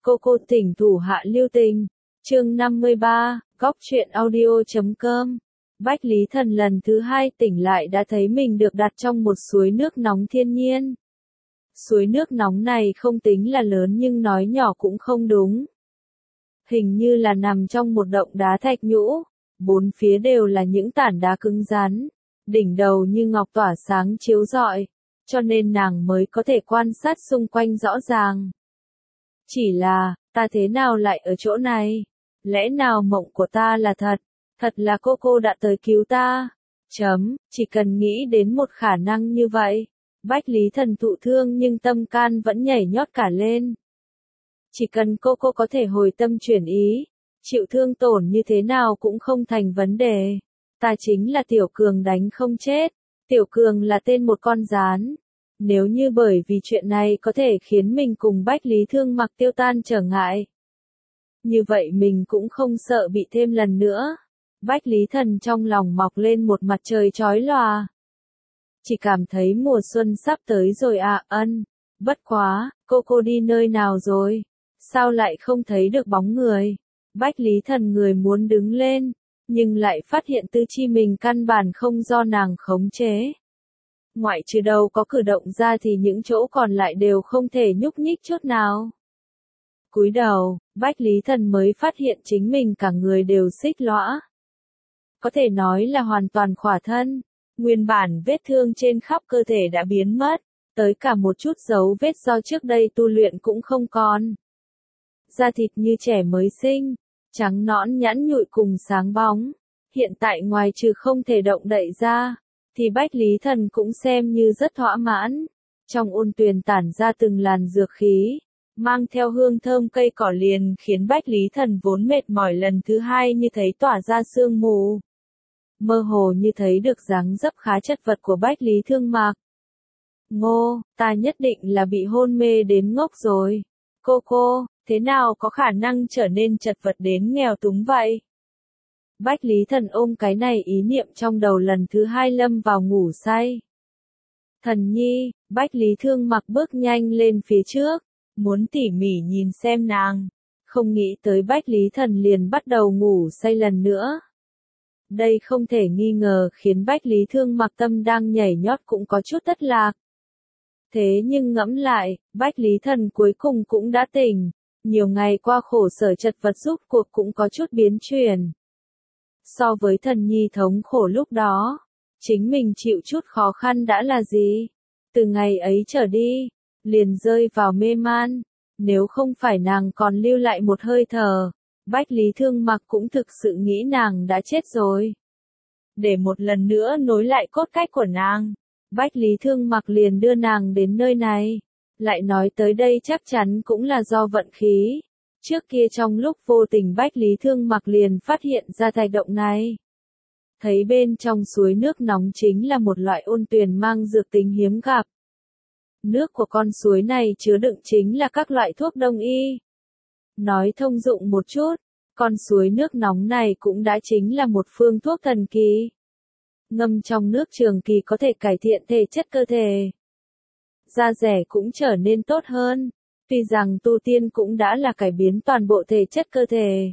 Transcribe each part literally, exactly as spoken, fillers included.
Cô cô tỉnh thủ hạ lưu tình. Chương năm mươi ba, góc truyện audio chấm com. Bách Lý Thần lần thứ hai tỉnh lại đã thấy mình được đặt trong một suối nước nóng thiên nhiên. Suối nước nóng này không tính là lớn nhưng nói nhỏ cũng không đúng. Hình như là nằm trong một động đá thạch nhũ, bốn phía đều là những tảng đá cứng rắn, đỉnh đầu như ngọc tỏa sáng chiếu rọi, cho nên nàng mới có thể quan sát xung quanh rõ ràng. Chỉ là, ta thế nào lại ở chỗ này? Lẽ nào mộng của ta là thật? Thật là cô cô đã tới cứu ta? Chấm, chỉ cần nghĩ đến một khả năng như vậy. Bách Lý Thần thụ thương nhưng tâm can vẫn nhảy nhót cả lên. Chỉ cần cô cô có thể hồi tâm chuyển ý, chịu thương tổn như thế nào cũng không thành vấn đề. Ta chính là Tiểu Cường đánh không chết. Tiểu Cường là tên một con gián. Nếu như bởi vì chuyện này có thể khiến mình cùng Bách Lý Thương Mặc tiêu tan trở ngại, như vậy mình cũng không sợ bị thêm lần nữa. Bách Lý Thần trong lòng mọc lên một mặt trời chói lòa. Chỉ cảm thấy mùa xuân sắp tới rồi à, ân. Bất quá, cô cô đi nơi nào rồi? Sao lại không thấy được bóng người? Bách Lý Thần người muốn đứng lên, nhưng lại phát hiện tư chi mình căn bản không do nàng khống chế. Ngoại trừ đầu có cử động ra thì những chỗ còn lại đều không thể nhúc nhích chút nào. Cúi đầu, Bách Lý Thần mới phát hiện chính mình cả người đều xích lõa. Có thể nói là hoàn toàn khỏa thân. Nguyên bản vết thương trên khắp cơ thể đã biến mất, tới cả một chút dấu vết do trước đây tu luyện cũng không còn. Da thịt như trẻ mới sinh, trắng nõn nhẵn nhụi cùng sáng bóng. Hiện tại ngoài trừ không thể động đậy ra, thì Bách Lý Thần cũng xem như rất thỏa mãn. Trong ôn tuyền tản ra từng làn dược khí, mang theo hương thơm cây cỏ liền khiến Bách Lý Thần vốn mệt mỏi lần thứ hai như thấy tỏa ra sương mù. Mơ hồ như thấy được dáng dấp khá chật vật của Bách Lý Thương Mặc. Ngô, ta nhất định là bị hôn mê đến ngốc rồi. Cô cô, thế nào có khả năng trở nên chật vật đến nghèo túng vậy? Bách Lý Thần ôm cái này ý niệm trong đầu lần thứ hai lâm vào ngủ say. Thần nhi, Bách Lý Thương Mặc bước nhanh lên phía trước, muốn tỉ mỉ nhìn xem nàng. Không nghĩ tới Bách Lý Thần liền bắt đầu ngủ say lần nữa. Đây không thể nghi ngờ khiến Bách Lý Thương Mặc tâm đang nhảy nhót cũng có chút thất lạc. Thế nhưng ngẫm lại, Bách Lý Thần cuối cùng cũng đã tỉnh. Nhiều ngày qua khổ sở chật vật rốt cuộc cũng có chút biến chuyển. So với thần nhi thống khổ lúc đó, chính mình chịu chút khó khăn đã là gì? Từ ngày ấy trở đi, liền rơi vào mê man. Nếu không phải nàng còn lưu lại một hơi thở, Bách Lý Thương Mặc cũng thực sự nghĩ nàng đã chết rồi. Để một lần nữa nối lại cốt cách của nàng, Bách Lý Thương Mặc liền đưa nàng đến nơi này. Lại nói tới đây chắc chắn cũng là do vận khí. Trước kia trong lúc vô tình Bách Lý Thương Mặc liền phát hiện ra thạch động này. Thấy bên trong suối nước nóng chính là một loại ôn tuyền mang dược tính hiếm gặp. Nước của con suối này chứa đựng chính là các loại thuốc đông y. Nói thông dụng một chút, con suối nước nóng này cũng đã chính là một phương thuốc thần kỳ. Ngâm trong nước trường kỳ có thể cải thiện thể chất cơ thể. Da dẻ cũng trở nên tốt hơn. Tuy rằng tu tiên cũng đã là cải biến toàn bộ thể chất cơ thể.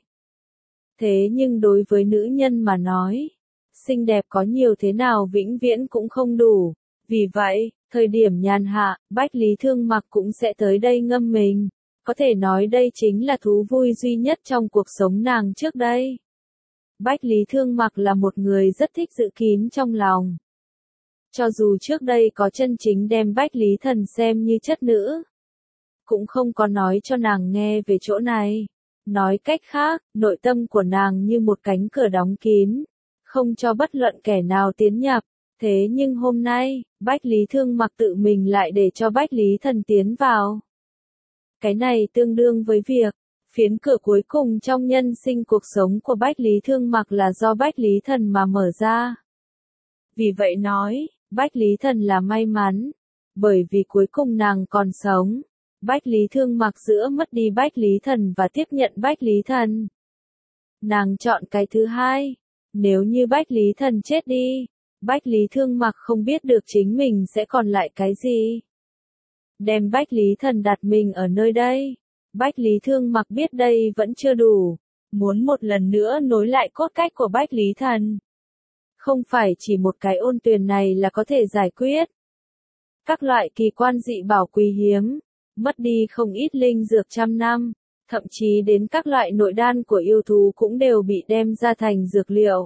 Thế nhưng đối với nữ nhân mà nói, xinh đẹp có nhiều thế nào vĩnh viễn cũng không đủ. Vì vậy, thời điểm nhàn hạ, Bách Lý Thương Mặc cũng sẽ tới đây ngâm mình. Có thể nói đây chính là thú vui duy nhất trong cuộc sống nàng trước đây. Bách Lý Thương Mặc là một người rất thích giữ kín trong lòng. Cho dù trước đây có chân chính đem Bách Lý Thần xem như chất nữ, cũng không có nói cho nàng nghe về chỗ này. Nói cách khác, nội tâm của nàng như một cánh cửa đóng kín, không cho bất luận kẻ nào tiến nhập. Thế nhưng hôm nay, Bách Lý Thương Mặc tự mình lại để cho Bách Lý Thần tiến vào. Cái này tương đương với việc, phiến cửa cuối cùng trong nhân sinh cuộc sống của Bách Lý Thương Mặc là do Bách Lý Thần mà mở ra. Vì vậy nói, Bách Lý Thần là may mắn, bởi vì cuối cùng nàng còn sống. Bách Lý Thương Mặc giữa mất đi Bách Lý Thần và tiếp nhận Bách Lý Thần. Nàng chọn cái thứ hai. Nếu như Bách Lý Thần chết đi, Bách Lý Thương Mặc không biết được chính mình sẽ còn lại cái gì. Đem Bách Lý Thần đặt mình ở nơi đây, Bách Lý Thương Mặc biết đây vẫn chưa đủ, muốn một lần nữa nối lại cốt cách của Bách Lý Thần. Không phải chỉ một cái ôn tuyền này là có thể giải quyết. Các loại kỳ quan dị bảo quý hiếm, mất đi không ít linh dược trăm năm, thậm chí đến các loại nội đan của yêu thú cũng đều bị đem ra thành dược liệu.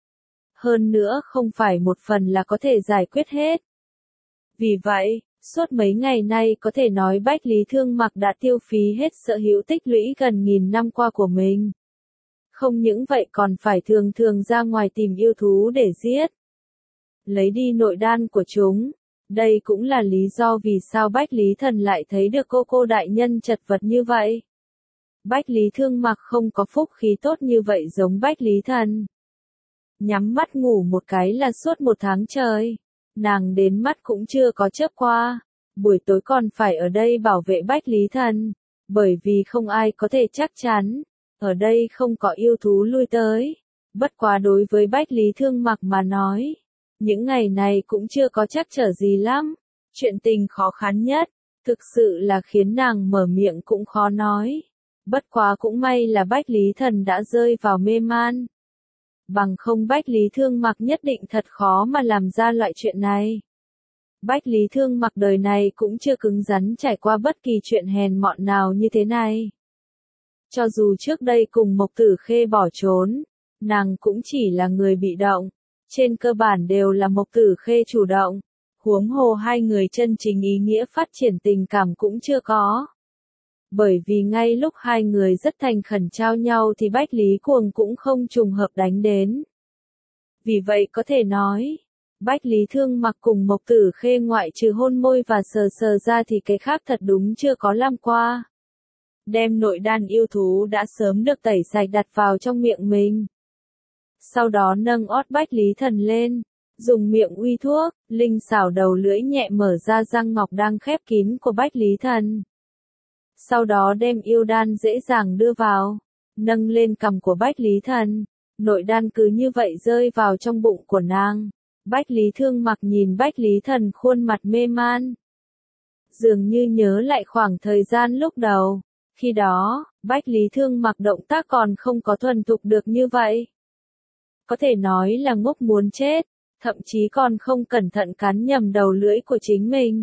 Hơn nữa không phải một phần là có thể giải quyết hết. Vì vậy, suốt mấy ngày nay có thể nói Bách Lý Thương Mặc đã tiêu phí hết sở hữu tích lũy gần nghìn năm qua của mình. Không những vậy còn phải thường thường ra ngoài tìm yêu thú để giết. Lấy đi nội đan của chúng. Đây cũng là lý do vì sao Bách Lý Thần lại thấy được cô cô đại nhân chật vật như vậy. Bách Lý Thương Mặc không có phúc khí tốt như vậy giống Bách Lý Thần. Nhắm mắt ngủ một cái là suốt một tháng trời. Nàng đến mắt cũng chưa có chớp qua. Buổi tối còn phải ở đây bảo vệ Bách Lý Thần. Bởi vì không ai có thể chắc chắn. Ở đây không có yêu thú lui tới. Bất quá đối với Bách Lý Thương Mặc mà nói. Những ngày này cũng chưa có chắc trở gì lắm. Chuyện tình khó khăn nhất. Thực sự là khiến nàng mở miệng cũng khó nói. Bất quá cũng may là Bách Lý Thần đã rơi vào mê man. Bằng không Bách Lý Thương Mặc nhất định thật khó mà làm ra loại chuyện này. Bách Lý Thương Mặc đời này cũng chưa cứng rắn trải qua bất kỳ chuyện hèn mọn nào như thế này. Cho dù trước đây cùng Mộc Tử Khê bỏ trốn, nàng cũng chỉ là người bị động. Trên cơ bản đều là Mộc Tử Khê chủ động. Huống hồ hai người chân chính ý nghĩa phát triển tình cảm cũng chưa có. Bởi vì ngay lúc hai người rất thành khẩn trao nhau thì Bách Lý Cuồng cũng không trùng hợp đánh đến. Vì vậy có thể nói, Bách Lý Thương Mặc cùng Mộc Tử Khê ngoại trừ hôn môi và sờ sờ ra thì cái khác thật đúng chưa có làm qua. Đem nội đan yêu thú đã sớm được tẩy sạch đặt vào trong miệng mình. Sau đó nâng ót Bách Lý Thần lên, dùng miệng uy thuốc, linh xảo đầu lưỡi nhẹ mở ra răng ngọc đang khép kín của Bách Lý Thần. Sau đó đem yêu đan dễ dàng đưa vào, nâng lên cằm của Bách Lý Thần, nội đan cứ như vậy rơi vào trong bụng của nàng. Bách Lý Thương Mặc nhìn Bách Lý Thần khuôn mặt mê man. Dường như nhớ lại khoảng thời gian lúc đầu, khi đó, Bách Lý Thương Mặc động tác còn không có thuần thục được như vậy. Có thể nói là ngốc muốn chết, thậm chí còn không cẩn thận cắn nhầm đầu lưỡi của chính mình.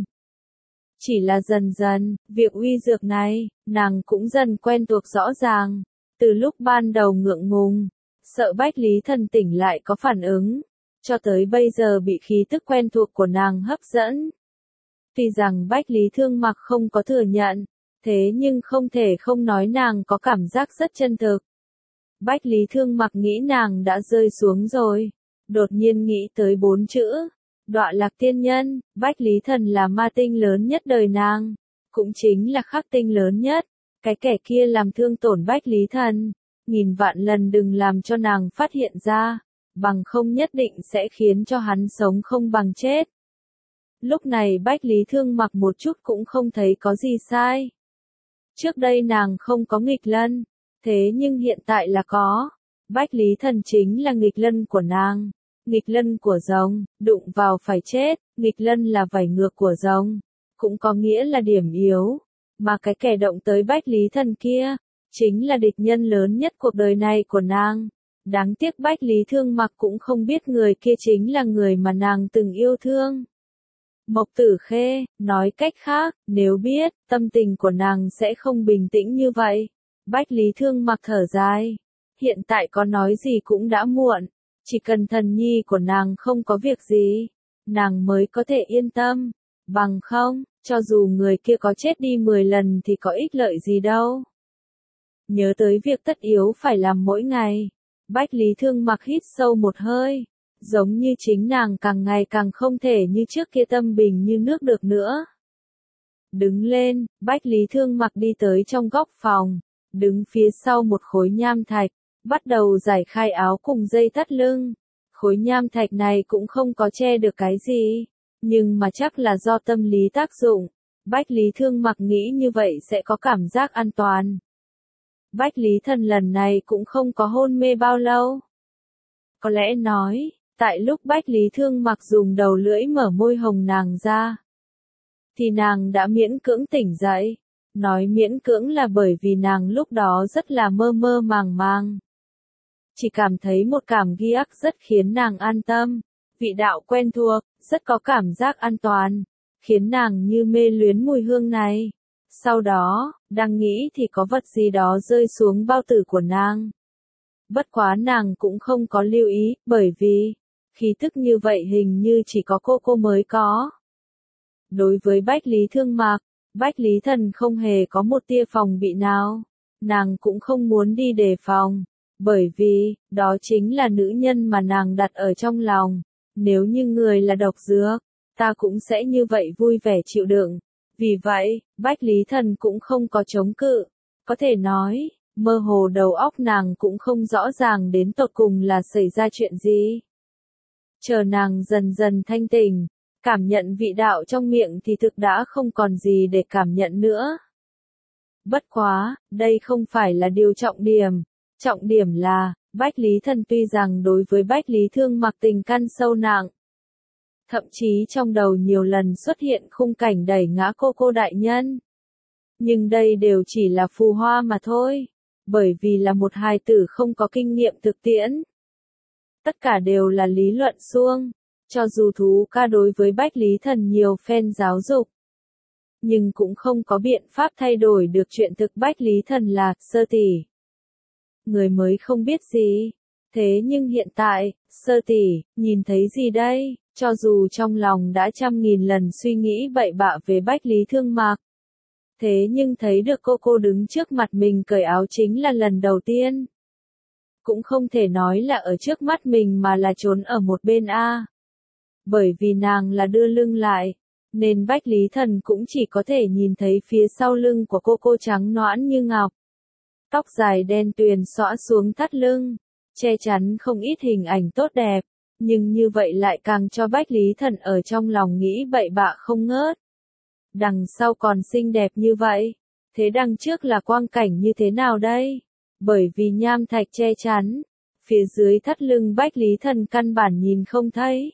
Chỉ là dần dần, việc uy dược này, nàng cũng dần quen thuộc rõ ràng. Từ lúc ban đầu ngượng ngùng, sợ Bách Lý Thần tỉnh lại có phản ứng, cho tới bây giờ bị khí tức quen thuộc của nàng hấp dẫn. Tuy rằng Bách Lý Thương Mặc không có thừa nhận, thế nhưng không thể không nói nàng có cảm giác rất chân thực. Bách Lý Thương Mặc nghĩ nàng đã rơi xuống rồi, đột nhiên nghĩ tới bốn chữ. Đọa lạc tiên nhân. Bách Lý Thần là ma tinh lớn nhất đời nàng, cũng chính là khắc tinh lớn nhất. Cái kẻ kia làm thương tổn Bách Lý Thần, nghìn vạn lần đừng làm cho nàng phát hiện ra, bằng không nhất định sẽ khiến cho hắn sống không bằng chết. Lúc này Bách Lý Thương Mặc một chút cũng không thấy có gì sai. Trước đây nàng không có nghịch lân, thế nhưng hiện tại là có. Bách Lý Thần chính là nghịch lân của nàng. Nghịch lân của rồng, đụng vào phải chết, nghịch lân là vảy ngược của rồng, cũng có nghĩa là điểm yếu, mà cái kẻ động tới Bách Lý Thần kia, chính là địch nhân lớn nhất cuộc đời này của nàng. Đáng tiếc Bách Lý Thương Mặc cũng không biết người kia chính là người mà nàng từng yêu thương. Mộc Tử Khê, nói cách khác, nếu biết, tâm tình của nàng sẽ không bình tĩnh như vậy. Bách Lý Thương Mặc thở dài, hiện tại có nói gì cũng đã muộn. Chỉ cần thần nhi của nàng không có việc gì, nàng mới có thể yên tâm. Bằng không, cho dù người kia có chết đi mười lần thì có ích lợi gì đâu. Nhớ tới việc tất yếu phải làm mỗi ngày, Bách Lý Thương Mặc hít sâu một hơi, giống như chính nàng càng ngày càng không thể như trước kia tâm bình như nước được nữa. Đứng lên, Bách Lý Thương Mặc đi tới trong góc phòng, đứng phía sau một khối nham thạch. Bắt đầu giải khai áo cùng dây thắt lưng. Khối nham thạch này cũng không có che được cái gì, nhưng mà chắc là do tâm lý tác dụng. Bách Lý Thương Mặc nghĩ như vậy sẽ có cảm giác an toàn. Bách Lý Thần lần này cũng không có hôn mê bao lâu. Có lẽ nói, tại lúc Bách Lý Thương Mặc dùng đầu lưỡi mở môi hồng nàng ra, thì nàng đã miễn cưỡng tỉnh dậy. Nói miễn cưỡng là bởi vì nàng lúc đó rất là mơ mơ màng màng. Chỉ cảm thấy một cảm giác rất khiến nàng an tâm, vị đạo quen thuộc, rất có cảm giác an toàn, khiến nàng như mê luyến mùi hương này. Sau đó, đang nghĩ thì có vật gì đó rơi xuống bao tử của nàng. Bất quá nàng cũng không có lưu ý, bởi vì, khí tức như vậy hình như chỉ có cô cô mới có. Đối với Bách Lý Thương Mạc, Bách Lý Thần không hề có một tia phòng bị nào. Nàng cũng không muốn đi đề phòng, bởi vì, đó chính là nữ nhân mà nàng đặt ở trong lòng. Nếu như người là độc dược, ta cũng sẽ như vậy vui vẻ chịu đựng. Vì vậy, Bách Lý Thần cũng không có chống cự. Có thể nói, mơ hồ đầu óc nàng cũng không rõ ràng đến tột cùng là xảy ra chuyện gì. Chờ nàng dần dần thanh tỉnh, cảm nhận vị đạo trong miệng thì thực đã không còn gì để cảm nhận nữa. Bất quá, đây không phải là điều trọng điểm. Trọng điểm là, Bách Lý Thần tuy rằng đối với Bách Lý Thương Mặc tình căn sâu nặng. Thậm chí trong đầu nhiều lần xuất hiện khung cảnh đẩy ngã cô cô đại nhân. Nhưng đây đều chỉ là phù hoa mà thôi. Bởi vì là một hài tử không có kinh nghiệm thực tiễn. Tất cả đều là lý luận suông. Cho dù thú ca đối với Bách Lý Thần nhiều phen giáo dục. Nhưng cũng không có biện pháp thay đổi được chuyện thực Bách Lý Thần là sơ tỷ. Người mới không biết gì. Thế nhưng hiện tại, sơ tỷ, nhìn thấy gì đây? Cho dù trong lòng đã trăm nghìn lần suy nghĩ bậy bạ về Bách Lý Thương Mạc. Thế nhưng thấy được cô cô đứng trước mặt mình cởi áo chính là lần đầu tiên. Cũng không thể nói là ở trước mắt mình mà là trốn ở một bên A. Bởi vì nàng là đưa lưng lại, nên Bách Lý Thần cũng chỉ có thể nhìn thấy phía sau lưng của cô cô trắng nõn như ngọc. Tóc dài đen tuyền xõa xuống thắt lưng, che chắn không ít hình ảnh tốt đẹp, nhưng như vậy lại càng cho Bách Lý Thần ở trong lòng nghĩ bậy bạ không ngớt. Đằng sau còn xinh đẹp như vậy, thế đằng trước là quang cảnh như thế nào đây? Bởi vì nham thạch che chắn, phía dưới thắt lưng Bách Lý Thần căn bản nhìn không thấy.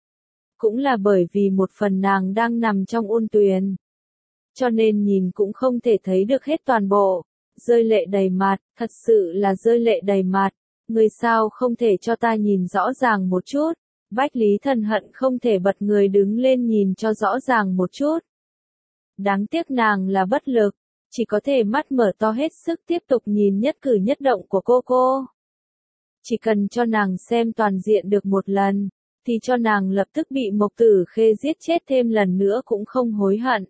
Cũng là bởi vì một phần nàng đang nằm trong ôn tuyền. Cho nên nhìn cũng không thể thấy được hết toàn bộ. Rơi lệ đầy mặt, thật sự là rơi lệ đầy mặt. Người sao không thể cho ta nhìn rõ ràng một chút. Bách Lý Thần hận không thể bật người đứng lên nhìn cho rõ ràng một chút. Đáng tiếc nàng là bất lực, chỉ có thể mắt mở to hết sức tiếp tục nhìn nhất cử nhất động của cô cô. Chỉ cần cho nàng xem toàn diện được một lần, thì cho nàng lập tức bị Mộc Tử Khê giết chết thêm lần nữa cũng không hối hận.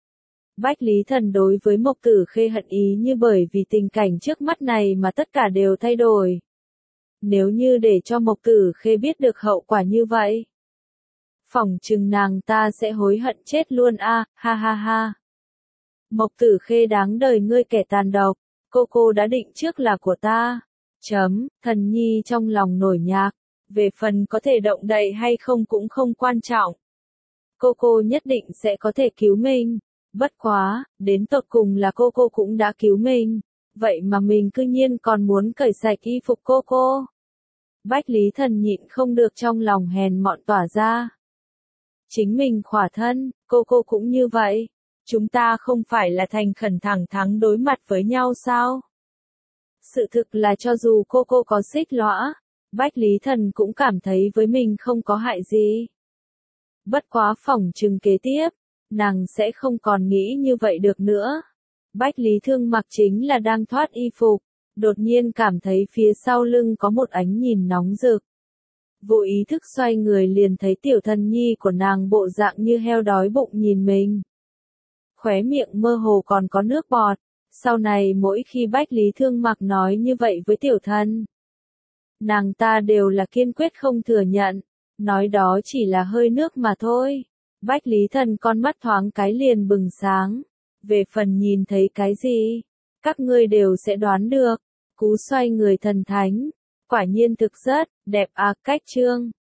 Bách Lý Thần đối với Mộc Tử Khê hận ý như bởi vì tình cảnh trước mắt này mà tất cả đều thay đổi. Nếu như để cho Mộc Tử Khê biết được hậu quả như vậy, phỏng chừng nàng ta sẽ hối hận chết luôn a, ha ha ha. Mộc Tử Khê đáng đời ngươi kẻ tàn độc, cô cô đã định trước là của ta. Chấm, thần nhi trong lòng nổi nhạc, về phần có thể động đậy hay không cũng không quan trọng. Cô cô nhất định sẽ có thể cứu mình. Bất quá, đến tột cùng là cô cô cũng đã cứu mình. Vậy mà mình cư nhiên còn muốn cởi sạch y phục cô cô. Bách Lý Thần nhịn không được trong lòng hèn mọn tỏa ra. Chính mình khỏa thân, cô cô cũng như vậy. Chúng ta không phải là thành khẩn thẳng thắn đối mặt với nhau sao? Sự thực là cho dù cô cô có xích lõa, Bách Lý Thần cũng cảm thấy với mình không có hại gì. Bất quá phỏng chừng kế tiếp, nàng sẽ không còn nghĩ như vậy được nữa. Bách Lý Thương Mặc chính là đang thoát y phục, đột nhiên cảm thấy phía sau lưng có một ánh nhìn nóng rực. Vô ý thức xoay người liền thấy tiểu thần nhi của nàng bộ dạng như heo đói bụng nhìn mình. Khóe miệng mơ hồ còn có nước bọt, sau này mỗi khi Bách Lý Thương Mặc nói như vậy với tiểu thần, nàng ta đều là kiên quyết không thừa nhận, nói đó chỉ là hơi nước mà thôi. Bách Lý Thần con mắt thoáng cái liền bừng sáng, về phần nhìn thấy cái gì, các ngươi đều sẽ đoán được. Cú xoay người thần thánh, quả nhiên thực rất đẹp à. Cách chương